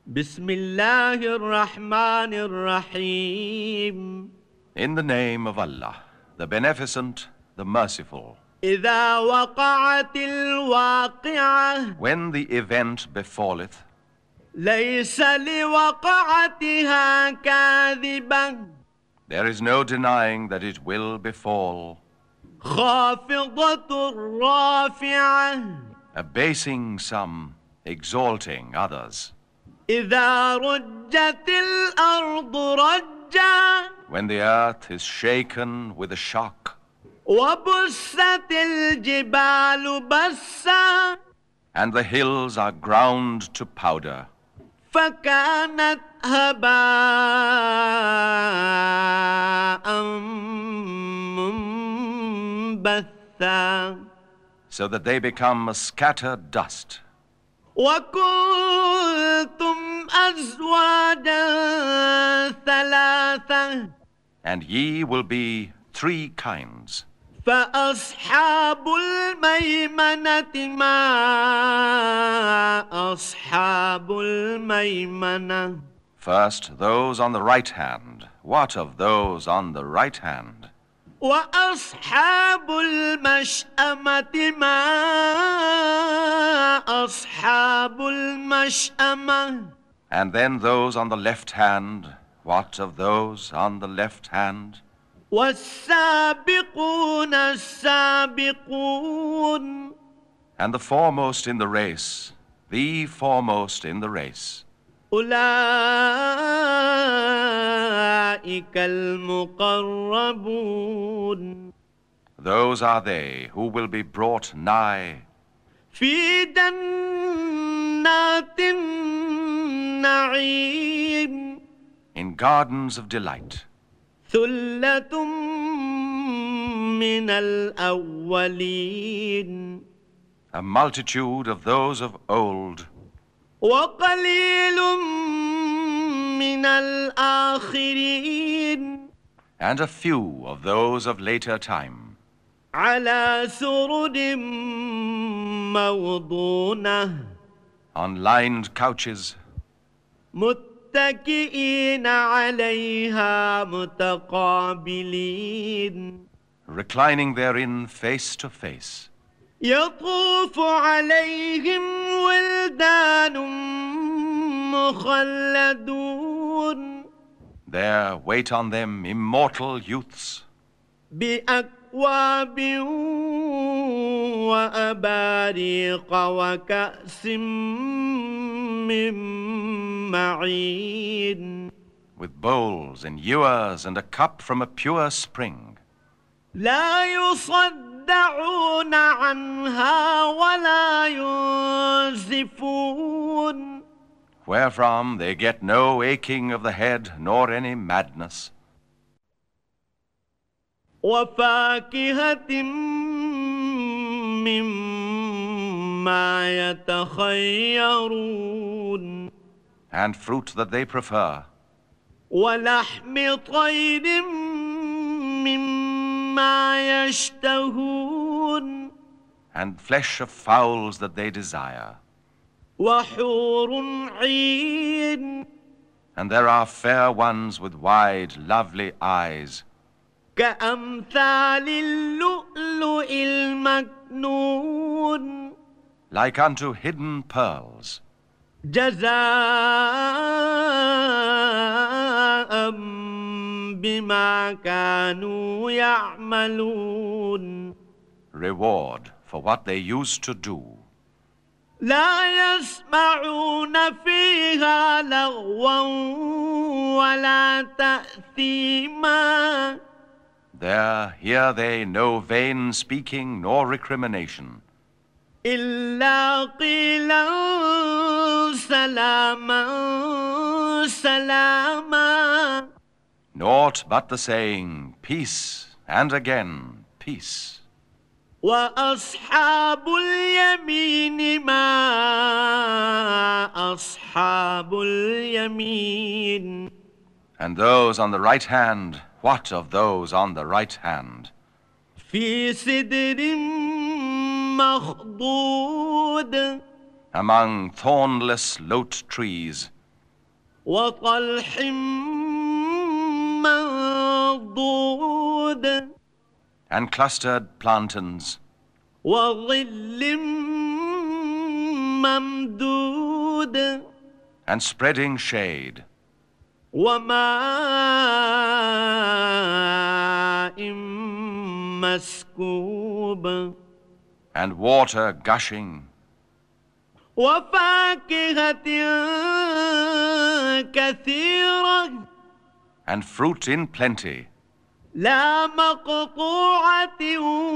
بسم الله الرحمن الرحيم. In the name of Allah, the Beneficent, the Merciful. إذا وقعت الواقعة When the event befalleth, ليس لوقعتها كاذبة there is no denying that it will befall, خافضة رافعة abasing some, exalting others. إذا رجت الأرض رجا When the earth is shaken with a shock, وبست الجبال بسا and the hills are ground to powder, فكانت هباء منبثا so that they become a scattered dust. وكنتم أزواجا ثلاثة And ye will be three kinds. فأصحاب الميمنة ما أصحاب الميمنة First, those on the right hand. What of those on the right hand? وأصحاب المشأمة ما أصحاب المشأمة And then those on the left hand. What of those on the left hand? والسابقون السابقون And the foremost in the race, the foremost in the race. أولئك المقربون Those are they who will be brought nigh في جنات النعيم in gardens of delight. ثلة من الأولين A multitude of those of old, وقليل من الآخرين and a few of those of later time, على سرر موضونة on lined couches, متكئين عليها متقابلين reclining therein face to face. يطوف عليهم ولدان مخلدون There wait on them immortal youths بأكواب وأباريق وكأس من معين with bowls and ewers and a cup from a pure spring. لا يصدعون عنها ولا ينزفون Wherefrom they get no aching of the head nor any madness. وفاكهة مما يتخيرون And fruit that they prefer, ولحم طير مما يشتهون and flesh of fowls that they desire. وحور عين And there are fair ones with wide, lovely eyes, كأمثال اللؤلؤ المكنون like unto hidden pearls, جزاء بما كانوا يعملون reward for what they used to do. لا يسمعون فيها لغوا ولا تأثيما There hear they no vain speaking nor recrimination, إلا قيلا سلاما سلاما naught but the saying, peace, and again, peace. وأصحاب اليمين ما أصحاب اليمين And those on the right hand, what of those on the right hand? في سدر مخضود among thornless lote trees, وطلح منضود and clustered plantains, وظل ممدود and spreading shade, وماء مسكوب and water gushing, وفاكهة كثيرة and fruit in plenty, لا مقطوعة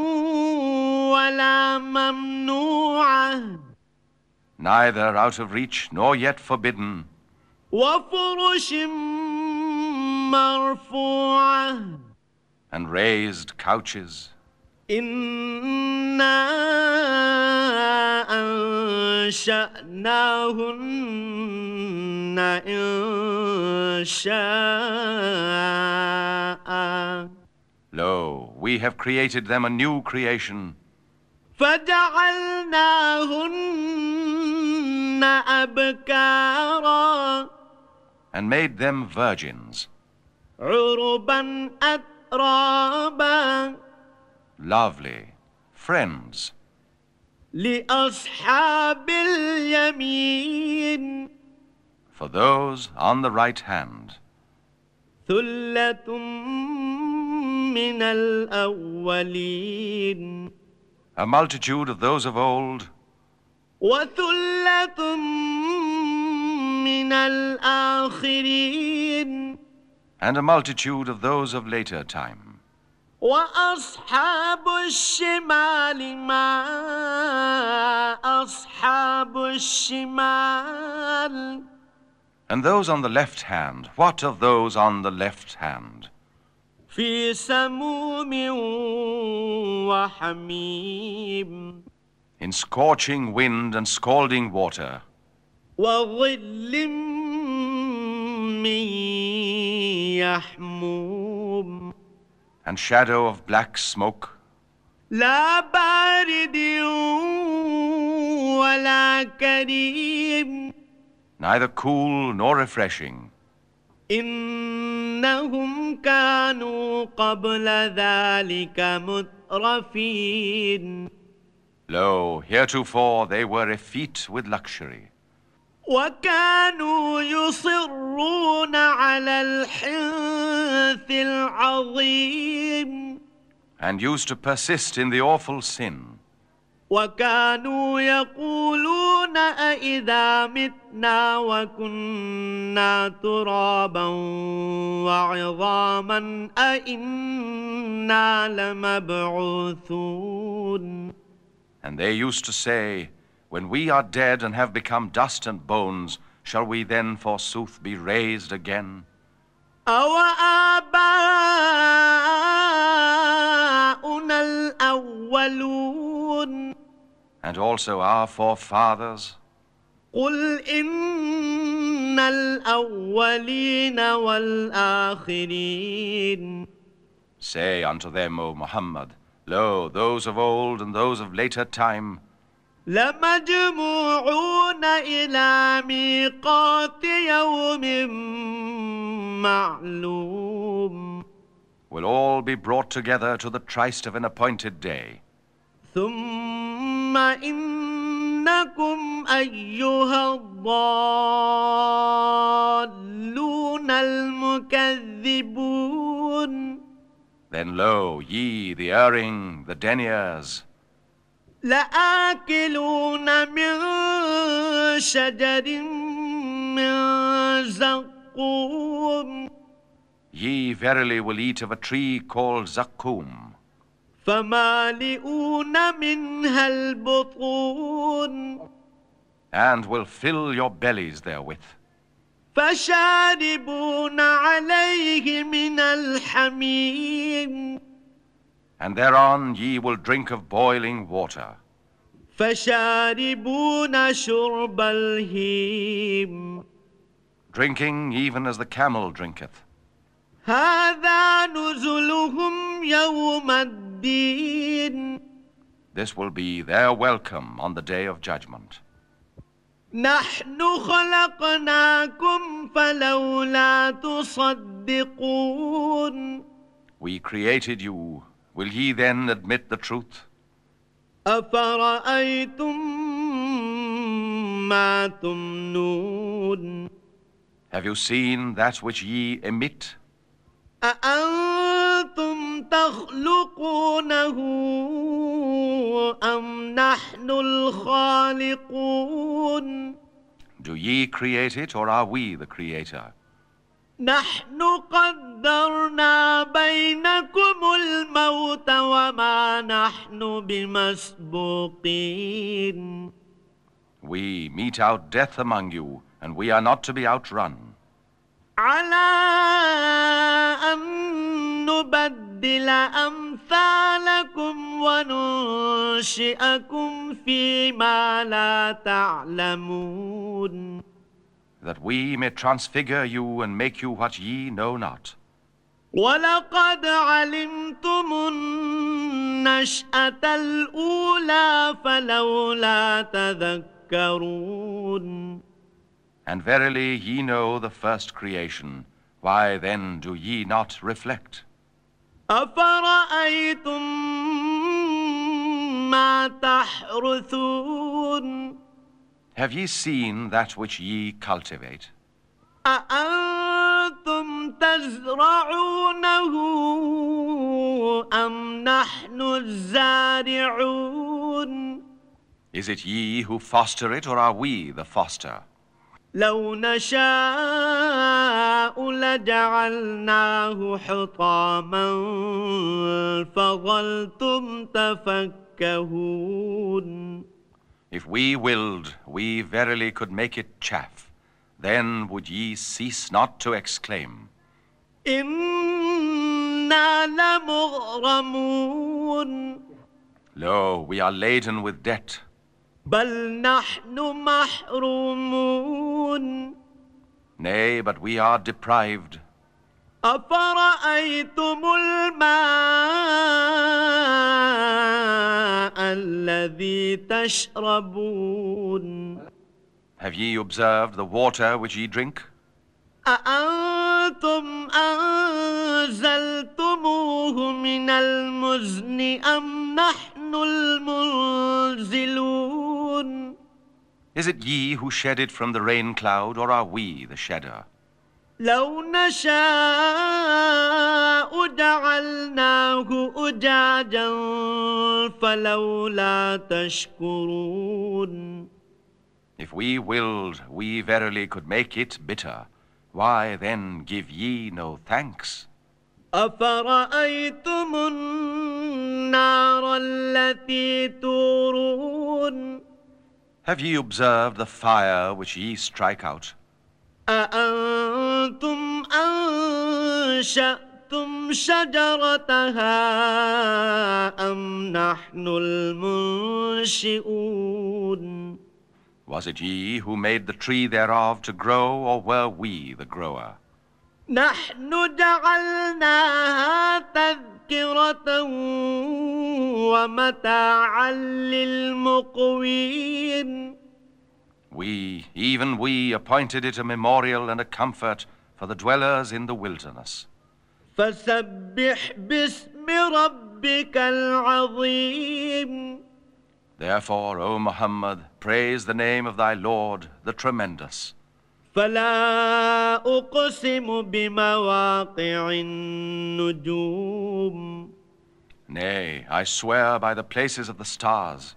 ولا ممنوعة neither out of reach nor yet forbidden, وفرش مرفوعة and raised couches. إنا أنشأناهن إنشاء Lo, we have created them a new creation, فجعلناهن أبكارا and made them virgins, عربا أترابا lovely, friends, لأصحاب اليمين for those on the right hand, ثلة من الأولين a multitude of those of old, وثلة من الآخرين and a multitude of those of later time. وأصحاب الشمال ما أصحاب الشمال And those on the left hand, what of those on the left hand? في سموم وحميم In scorching wind and scalding water, وظل من يحموم and shadow of black smoke, لا بارد ولا كريم neither cool nor refreshing. إنهم كانوا قبل ذلك مترفين Lo, heretofore they were effete with luxury, وكانوا يصرون على الحنث العظيم and used to persist in the awful sin, وكانوا يقولون أإذا متنا وكنا ترابا وعظاما أإنا لمبعوثون and they used to say, when we are dead and have become dust and bones, shall we then forsooth be raised again? أوآباؤنا الأولون And also our forefathers? قل إن الأولين والآخرين Say unto them, O Muhammad, lo, those of old and those of later time لمجموعون إلى ميقات يوم معلوم will all be brought together to the tryst of an appointed day. ثم إنكم أيها الضالون المكذبون Then lo, ye, the erring, the deniers, لآكلون من شجر من زقوم ye verily will eat of a tree called Zakkum, فمالئون منها البطون and will fill your bellies therewith. فشاربون عليه من الحميم And thereon ye will drink of boiling water, فشاربون شرب الهيم drinking even as the camel drinketh. هذا نزلهم يوم الدين This will be their welcome on the day of judgment. نحن خلقناكم فلولا تصدقون We created you. Will ye then admit the truth? أفرأيتم ما تمنون Have you seen that which ye emit? أأنتم تخلقونه أم نحن الخالقون Do ye create it, or are we the creator? نحن قدرنا بينكم الموت وما نحن بمسبوقين We mete out death among you, and we are not to be outrun. على أن نبدل أمثالكم وننشئكم فيما لا تعلمون That we may transfigure you and make you what ye know not. ولقد علمتم النشأة الأولى فلولا تذكرون And verily ye know the first creation. Why then do ye not reflect? أفرأيتم ما تحرثون Have ye seen that which ye cultivate? أأنتم تزرعونه أم نحن الزارعون Is it ye who foster it, or are we the foster? لو نشاء لجعلناه حطاما فظلتم تفكهون If we willed, we verily could make it chaff. Then would ye cease not to exclaim, إنا لمغرمون Lo, we are laden with debt. بل نحن محرومون Nay, but we are deprived. أفرأيتم الماء الذي تشربون Have ye observed the water which ye drink? أأنتم أنزلتموه من المزن أم نحن المنزلون Is it ye who shed it from the rain cloud, or are we the shedder? لو نشاء جعلناه أجاجا فلولا تشكرون If we willed, we verily could make it bitter. Why then give ye no thanks? أفرأيتم النار التي تورون Have ye observed the fire which ye strike out? أأنتم أنشأتم شجرتها أم نحن المنشئون Was it ye who made the tree thereof to grow, or were we the grower? نحن جعلناها تذكرة ومتاعا للمقوين We, even we, appointed it a memorial and a comfort for the dwellers in the wilderness. فسبح باسم ربك العظيم Therefore, O Muhammad, praise the name of thy Lord, the Tremendous. فلا أقسم بمواقع النجوم Nay, I swear by the places of the stars.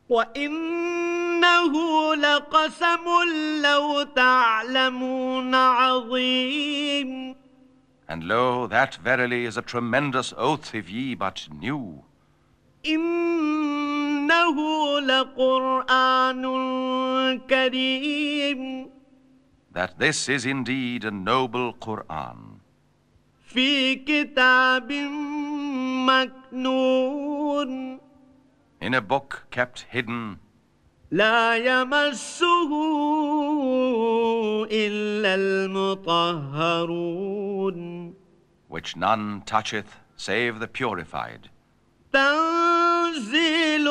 وإنه لقسم لو تعلمون عظيم And lo, that verily is a tremendous oath if ye but knew. إنه لقرآن كريم That this is indeed a noble Qur'an, في كتاب مكنون in a book kept hidden, لا يمسه إلا المطهرون which none toucheth save the purified. تنزيل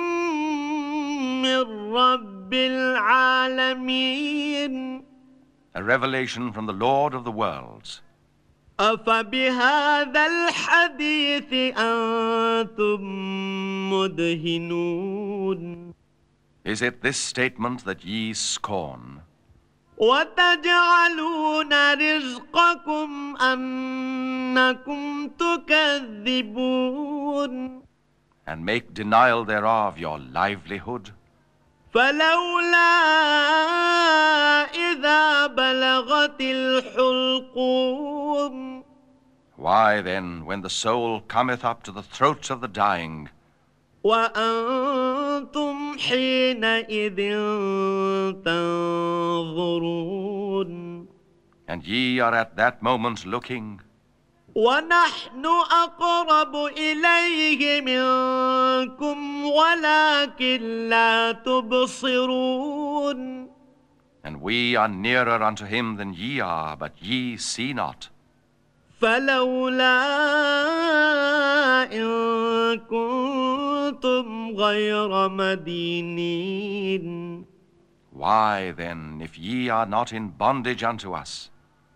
من رب العالمين a revelation from the Lord of the worlds. أفبهذا الحديث أنتم مدهنون. Is it this statement that ye scorn? وتجعلون رزقكم أنكم تكذبون. And make denial thereof your livelihood? فلولا إذا بلغت الحلقوم. Why then, when the soul cometh up to the throats of the dying, وأنتم حينئذ تنظرون. and ye are at that moment looking, ونحن أقرب إليه منكم ولكن لا تبصرون. and we are nearer unto him than ye are, but ye see not. فلولا إن كنتم غير مدينين. Why then, if ye are not in bondage unto us,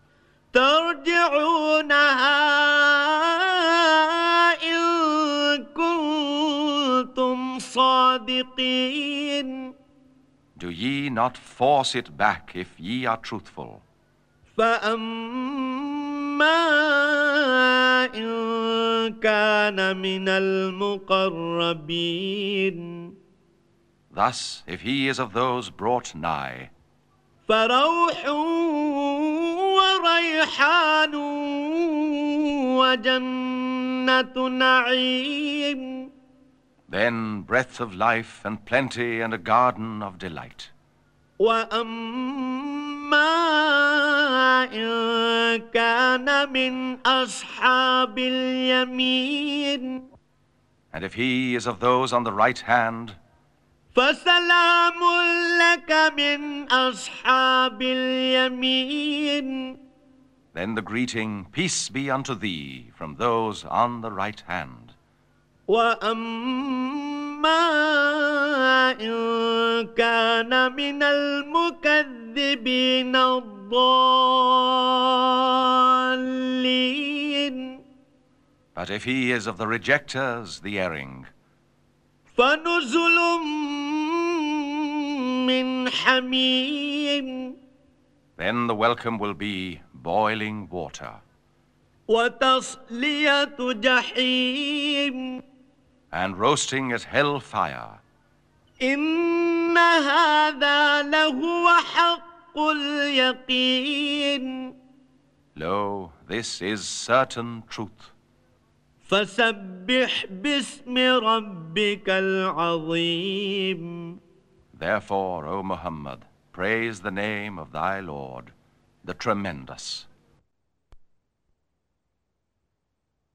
ترجعونها إن كنتم صادقين. do ye not force it back if ye are truthful? فأما إن كان من المقربين. Thus, if he is of those brought nigh, فروح وريحان وجنة نعيم. then breath of life and plenty and a garden of delight. وأما إن كان من أصحاب اليمين. And if he is of those on the right hand, فسلام لك من أصحاب اليمين. then the greeting, peace be unto thee, from those on the right hand. وأما إن كان من المكذبين الضالين. But if he is of the rejectors, the erring, فنزل من حميم. then the welcome will be boiling water, وتصلية جحيم. and roasting at hell fire. إن هذا لهو حق اليقين. Lo, this is certain truth. فسبح باسم ربك العظيم. Therefore, O Muhammad, praise the name of thy Lord, the Tremendous.